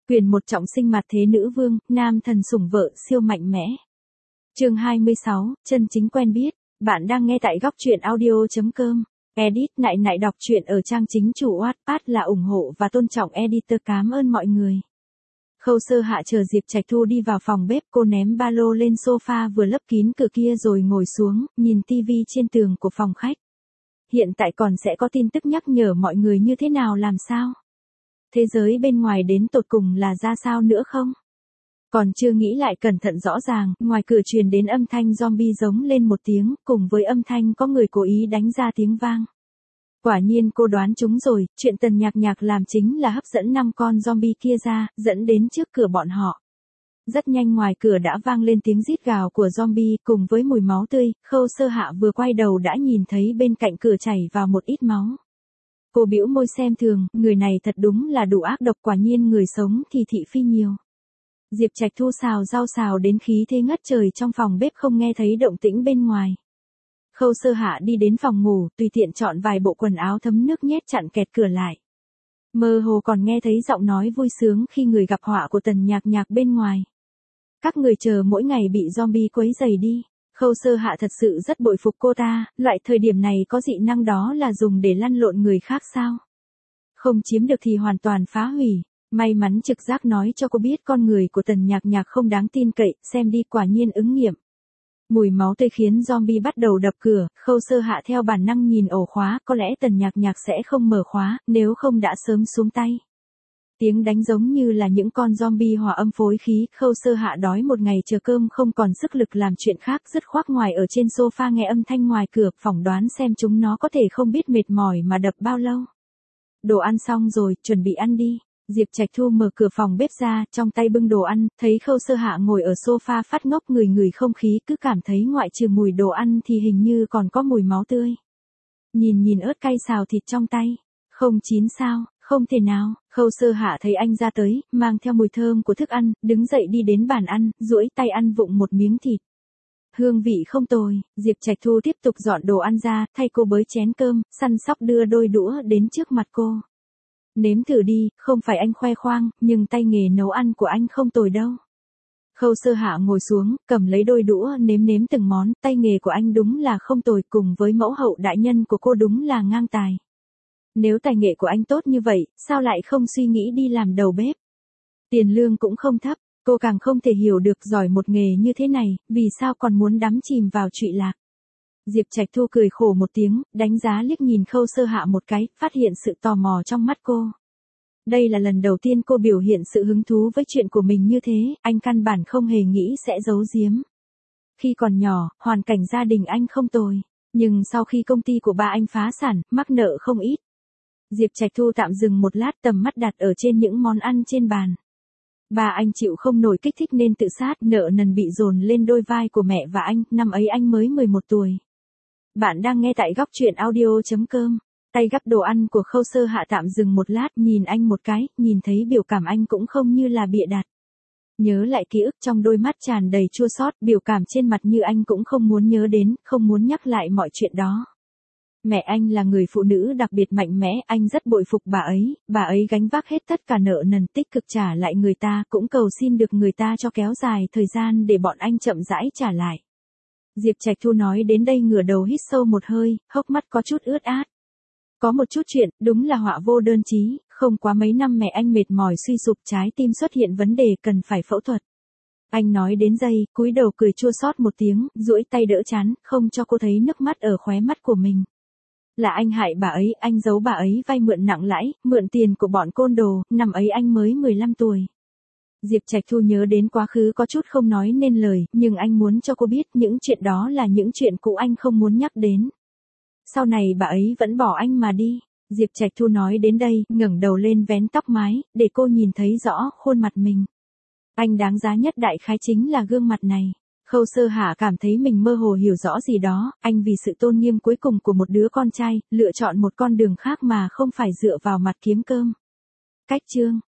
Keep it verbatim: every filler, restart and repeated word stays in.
Quyền một trọng sinh mặt thế nữ vương, nam thần sủng vợ siêu mạnh mẽ. Chương hai mươi sáu, chân chính quen biết. Bạn đang nghe tại góc truyện audio chấm com. Edit nại nại đọc truyện ở trang chính chủ Wattpad là ủng hộ và tôn trọng editor. Cảm ơn mọi người. Khâu Sơ Hạ chờ Diệp Trạch Thu đi vào phòng bếp, cô ném ba lô lên sofa vừa lấp kín cửa kia rồi ngồi xuống, nhìn tivi trên tường của phòng khách. Hiện tại còn sẽ có tin tức nhắc nhở mọi người như thế nào làm sao? Thế giới bên ngoài đến tột cùng là ra sao nữa không? Còn chưa nghĩ lại cẩn thận rõ ràng, ngoài cửa truyền đến âm thanh zombie giống lên một tiếng, cùng với âm thanh có người cố ý đánh ra tiếng vang. Quả nhiên cô đoán trúng rồi, chuyện Tần Nhạc Nhạc làm chính là hấp dẫn năm con zombie kia ra, dẫn đến trước cửa bọn họ. Rất nhanh ngoài cửa đã vang lên tiếng rít gào của zombie cùng với mùi máu tươi, Khâu Sơ Hạ vừa quay đầu đã nhìn thấy bên cạnh cửa chảy vào một ít máu. Cô bĩu môi xem thường, người này thật đúng là đủ ác độc, quả nhiên người sống thì thị phi nhiều. Diệp Trạch Thu xào rau xào đến khí thế ngất trời trong phòng bếp không nghe thấy động tĩnh bên ngoài. Khâu Sơ Hạ đi đến phòng ngủ, tùy tiện chọn vài bộ quần áo thấm nước nhét chặn kẹt cửa lại. Mơ hồ còn nghe thấy giọng nói vui sướng khi người gặp họa của Tần Nhạc Nhạc bên ngoài. Các người chờ mỗi ngày bị zombie quấy rầy đi. Khâu Sơ Hạ thật sự rất bội phục cô ta, loại thời điểm này có dị năng đó là dùng để lăn lộn người khác sao? Không chiếm được thì hoàn toàn phá hủy. May mắn trực giác nói cho cô biết con người của Tần Nhạc Nhạc không đáng tin cậy, xem đi quả nhiên ứng nghiệm. Mùi máu tươi khiến zombie bắt đầu đập cửa, Khâu Sơ Hạ theo bản năng nhìn ổ khóa, có lẽ Tần Nhạc Nhạc sẽ không mở khóa, nếu không đã sớm xuống tay. Tiếng đánh giống như là những con zombie hòa âm phối khí, Khâu Sơ Hạ đói một ngày chờ cơm không còn sức lực làm chuyện khác, dứt khoát ngoài ở trên sofa nghe âm thanh ngoài cửa, phỏng đoán xem chúng nó có thể không biết mệt mỏi mà đập bao lâu. Đồ ăn xong rồi, chuẩn bị ăn đi. Diệp Trạch Thu mở cửa phòng bếp ra, trong tay bưng đồ ăn, thấy Khâu Sơ Hạ ngồi ở sofa phát ngốc người người không khí, cứ cảm thấy ngoại trừ mùi đồ ăn thì hình như còn có mùi máu tươi. Nhìn nhìn ớt cay xào thịt trong tay, không chín sao, không thể nào. Khâu Sơ Hạ thấy anh ra tới, mang theo mùi thơm của thức ăn, đứng dậy đi đến bàn ăn, duỗi tay ăn vụng một miếng thịt. Hương vị không tồi. Diệp Trạch Thu tiếp tục dọn đồ ăn ra, thay cô bới chén cơm, săn sóc đưa đôi đũa đến trước mặt cô. Nếm thử đi, không phải anh khoe khoang, nhưng tay nghề nấu ăn của anh không tồi đâu. Khâu Sơ Hạ ngồi xuống, cầm lấy đôi đũa nếm nếm từng món, tay nghề của anh đúng là không tồi, cùng với mẫu hậu đại nhân của cô đúng là ngang tài. Nếu tài nghệ của anh tốt như vậy, sao lại không suy nghĩ đi làm đầu bếp? Tiền lương cũng không thấp, cô càng không thể hiểu được giỏi một nghề như thế này, vì sao còn muốn đắm chìm vào trụy lạc. Diệp Trạch Thu cười khổ một tiếng, đánh giá liếc nhìn Khâu Sơ Hạ một cái, phát hiện sự tò mò trong mắt cô. Đây là lần đầu tiên cô biểu hiện sự hứng thú với chuyện của mình như thế, anh căn bản không hề nghĩ sẽ giấu giếm. Khi còn nhỏ, hoàn cảnh gia đình anh không tồi, nhưng sau khi công ty của ba anh phá sản, mắc nợ không ít. Diệp Trạch Thu tạm dừng một lát, tầm mắt đặt ở trên những món ăn trên bàn. Ba anh chịu không nổi kích thích nên tự sát, nợ nần bị dồn lên đôi vai của mẹ và anh, năm ấy anh mới mười một tuổi. Bạn đang nghe tại góc truyện audio chấm com. Tay gắp đồ ăn của Khâu Sơ Hạ tạm dừng một lát, nhìn anh một cái, nhìn thấy biểu cảm anh cũng không như là bịa đặt. Nhớ lại ký ức trong đôi mắt tràn đầy chua xót, biểu cảm trên mặt như anh cũng không muốn nhớ đến, không muốn nhắc lại mọi chuyện đó. Mẹ anh là người phụ nữ đặc biệt mạnh mẽ, anh rất bội phục bà ấy, bà ấy gánh vác hết tất cả nợ nần, tích cực trả lại người ta, cũng cầu xin được người ta cho kéo dài thời gian để bọn anh chậm rãi trả lại. Diệp Trạch Thu nói đến đây ngửa đầu hít sâu một hơi, hốc mắt có chút ướt át. Có một chút chuyện, đúng là họa vô đơn chí, không quá mấy năm mẹ anh mệt mỏi suy sụp, trái tim xuất hiện vấn đề cần phải phẫu thuật. Anh nói đến giây, cúi đầu cười chua xót một tiếng, duỗi tay đỡ chán, không cho cô thấy nước mắt ở khóe mắt của mình. Là anh hại bà ấy, anh giấu bà ấy vay mượn nặng lãi, mượn tiền của bọn côn đồ, năm ấy anh mới mười lăm tuổi. Diệp Trạch Thu nhớ đến quá khứ có chút không nói nên lời, nhưng anh muốn cho cô biết những chuyện đó là những chuyện cũ anh không muốn nhắc đến. Sau này bà ấy vẫn bỏ anh mà đi. Diệp Trạch Thu nói đến đây, ngẩng đầu lên vén tóc mái, để cô nhìn thấy rõ khuôn mặt mình. Anh đáng giá nhất đại khái chính là gương mặt này. Khâu Sơ Hạ cảm thấy mình mơ hồ hiểu rõ gì đó, anh vì sự tôn nghiêm cuối cùng của một đứa con trai, lựa chọn một con đường khác mà không phải dựa vào mặt kiếm cơm. Cách chương